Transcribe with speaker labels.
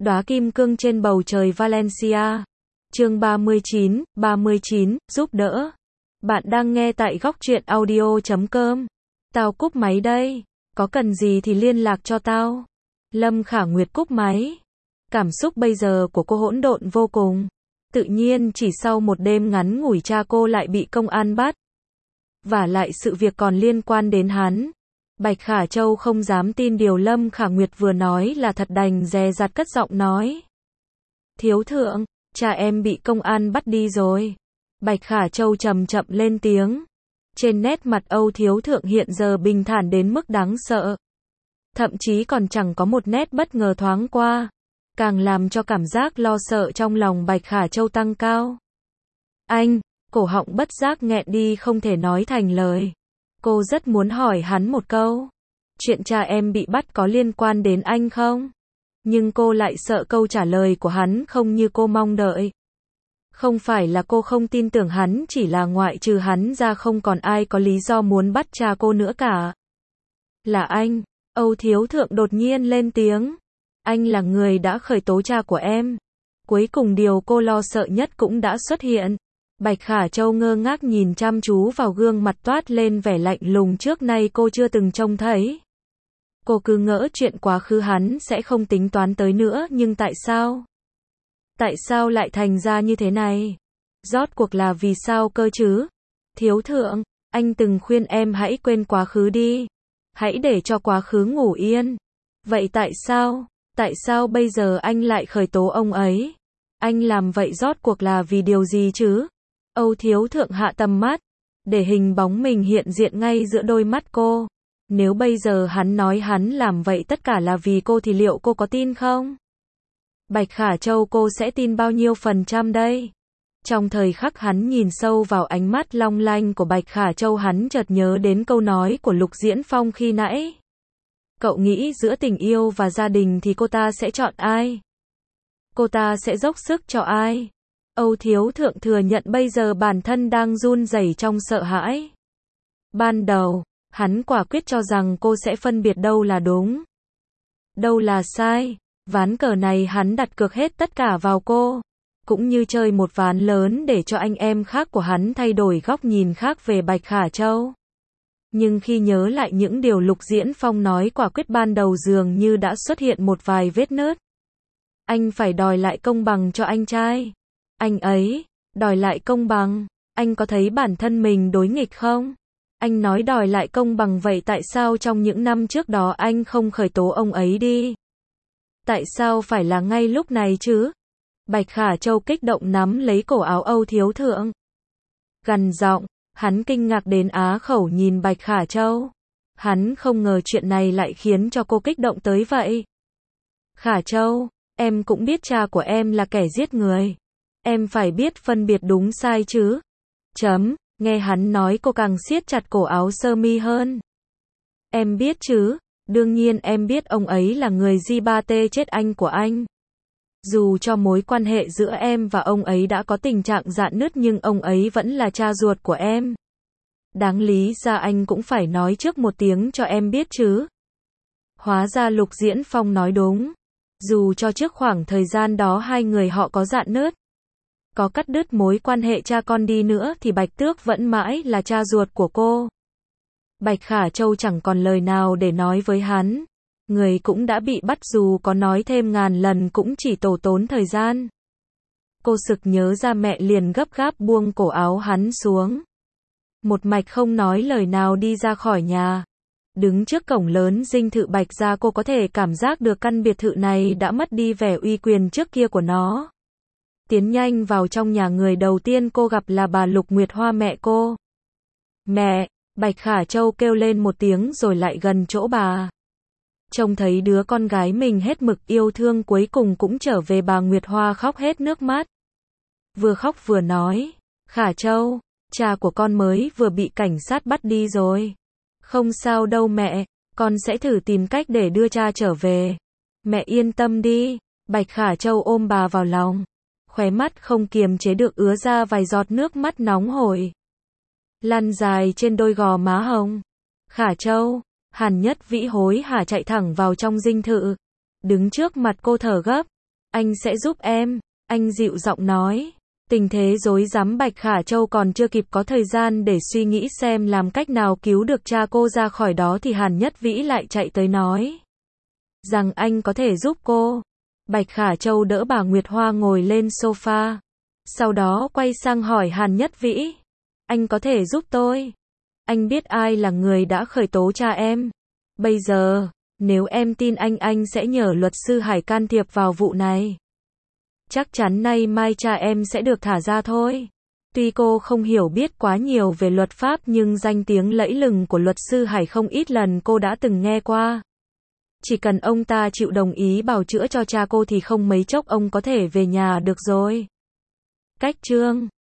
Speaker 1: Đóa kim cương trên bầu trời Valencia. Chương 39, giúp đỡ. Bạn đang nghe tại góc truyện audio.com. Tao cúp máy đây. Có cần gì thì liên lạc cho tao. Lâm Khả Nguyệt cúp máy. Cảm xúc bây giờ của cô hỗn độn vô cùng. Tự nhiên chỉ sau một đêm ngắn ngủi cha cô lại bị công an bắt. Và lại sự việc còn liên quan đến hắn. Bạch Khả Châu không dám tin điều Lâm Khả Nguyệt vừa nói là thật, đành dè dặt cất giọng nói. Thiếu thượng, cha em bị công an bắt đi rồi. Bạch Khả Châu chậm chậm lên tiếng. Trên nét mặt Âu thiếu thượng hiện giờ bình thản đến mức đáng sợ. Thậm chí còn chẳng có một nét bất ngờ thoáng qua. Càng làm cho cảm giác lo sợ trong lòng Bạch Khả Châu tăng cao. Anh, cổ họng bất giác nghẹn đi không thể nói thành lời. Cô rất muốn hỏi hắn một câu. Chuyện cha em bị bắt có liên quan đến anh không? Nhưng cô lại sợ câu trả lời của hắn không như cô mong đợi. Không phải là cô không tin tưởng hắn, chỉ là ngoại trừ hắn ra không còn ai có lý do muốn bắt cha cô nữa cả. Là anh. Âu thiếu thượng đột nhiên lên tiếng. Anh là người đã khởi tố cha của em. Cuối cùng điều cô lo sợ nhất cũng đã xuất hiện. Bạch Khả Châu ngơ ngác nhìn chăm chú vào gương mặt toát lên vẻ lạnh lùng trước nay cô chưa từng trông thấy. Cô cứ ngỡ chuyện quá khứ hắn sẽ không tính toán tới nữa, nhưng tại sao? Tại sao lại thành ra như thế này? Rốt cuộc là vì sao cơ chứ? Thiếu thượng, anh từng khuyên em hãy quên quá khứ đi. Hãy để cho quá khứ ngủ yên. Vậy tại sao? Tại sao bây giờ anh lại khởi tố ông ấy? Anh làm vậy rốt cuộc là vì điều gì chứ? Âu thiếu thượng hạ tầm mắt, để hình bóng mình hiện diện ngay giữa đôi mắt cô. Nếu bây giờ hắn nói hắn làm vậy tất cả là vì cô thì liệu cô có tin không? Bạch Khả Châu, cô sẽ tin bao nhiêu % đây? Trong thời khắc hắn nhìn sâu vào ánh mắt long lanh của Bạch Khả Châu, hắn chợt nhớ đến câu nói của Lục Diễn Phong khi nãy. Cậu nghĩ giữa tình yêu và gia đình thì cô ta sẽ chọn ai? Cô ta sẽ dốc sức cho ai? Âu thiếu thượng thừa nhận bây giờ bản thân đang run rẩy trong sợ hãi. Ban đầu, hắn quả quyết cho rằng cô sẽ phân biệt đâu là đúng, đâu là sai. Ván cờ này hắn đặt cược hết tất cả vào cô. Cũng như chơi một ván lớn để cho anh em khác của hắn thay đổi góc nhìn khác về Bạch Khả Châu. Nhưng khi nhớ lại những điều Lục Diễn Phong nói, quả quyết ban đầu dường như đã xuất hiện một vài vết nứt. Anh phải đòi lại công bằng cho anh trai. Anh ấy, đòi lại công bằng. Anh có thấy bản thân mình đối nghịch không? Anh nói đòi lại công bằng, vậy tại sao trong những năm trước đó anh không khởi tố ông ấy đi? Tại sao phải là ngay lúc này chứ? Bạch Khả Châu kích động nắm lấy cổ áo Âu thiếu thượng. Gằn giọng, hắn kinh ngạc đến á khẩu nhìn Bạch Khả Châu. Hắn không ngờ chuyện này lại khiến cho cô kích động tới vậy. Khả Châu, em cũng biết cha của em là kẻ giết người. Em phải biết phân biệt đúng sai chứ. Nghe hắn nói cô càng siết chặt cổ áo sơ mi hơn. Em biết chứ, đương nhiên em biết ông ấy là người G3T chết anh của anh. Dù cho mối quan hệ giữa em và ông ấy đã có tình trạng rạn nứt nhưng ông ấy vẫn là cha ruột của em. Đáng lý ra anh cũng phải nói trước một tiếng cho em biết chứ. Hóa ra Lục Diễn Phong nói đúng. Dù cho trước khoảng thời gian đó hai người họ có rạn nứt, có cắt đứt mối quan hệ cha con đi nữa thì Bạch Tước vẫn mãi là cha ruột của cô. Bạch Khả Châu chẳng còn lời nào để nói với hắn. Người cũng đã bị bắt, dù có nói thêm ngàn lần cũng chỉ tổ tốn thời gian. Cô sực nhớ ra mẹ liền gấp gáp buông cổ áo hắn xuống. Một mạch không nói lời nào đi ra khỏi nhà. Đứng trước cổng lớn dinh thự Bạch gia, cô có thể cảm giác được căn biệt thự này đã mất đi vẻ uy quyền trước kia của nó. Tiến nhanh vào trong nhà, người đầu tiên cô gặp là bà Lục Nguyệt Hoa, mẹ cô. Mẹ! Bạch Khả Châu kêu lên một tiếng rồi lại gần chỗ bà. Trông thấy đứa con gái mình hết mực yêu thương cuối cùng cũng trở về, bà Nguyệt Hoa khóc hết nước mắt. Vừa khóc vừa nói, Khả Châu, cha của con mới vừa bị cảnh sát bắt đi rồi. Không sao đâu mẹ, con sẽ thử tìm cách để đưa cha trở về. Mẹ yên tâm đi. Bạch Khả Châu ôm bà vào lòng. Khóe mắt không kiềm chế được ứa ra vài giọt nước mắt nóng hổi. Lăn dài trên đôi gò má hồng. Khả Châu, Hàn Nhất Vĩ hối hả chạy thẳng vào trong dinh thự. Đứng trước mặt cô thở gấp. Anh sẽ giúp em, anh dịu giọng nói. Tình thế rối rắm, Bạch Khả Châu còn chưa kịp có thời gian để suy nghĩ xem làm cách nào cứu được cha cô ra khỏi đó thì Hàn Nhất Vĩ lại chạy tới nói rằng anh có thể giúp cô. Bạch Khả Châu đỡ bà Nguyệt Hoa ngồi lên sofa. Sau đó quay sang hỏi Hàn Nhất Vĩ. Anh có thể giúp tôi. Anh biết ai là người đã khởi tố cha em. Bây giờ, nếu em tin anh sẽ nhờ luật sư Hải can thiệp vào vụ này. Chắc chắn nay mai cha em sẽ được thả ra thôi. Tuy cô không hiểu biết quá nhiều về luật pháp nhưng danh tiếng lẫy lừng của luật sư Hải không ít lần cô đã từng nghe qua. Chỉ cần ông ta chịu đồng ý bào chữa cho cha cô thì không mấy chốc ông có thể về nhà được rồi. Cách chương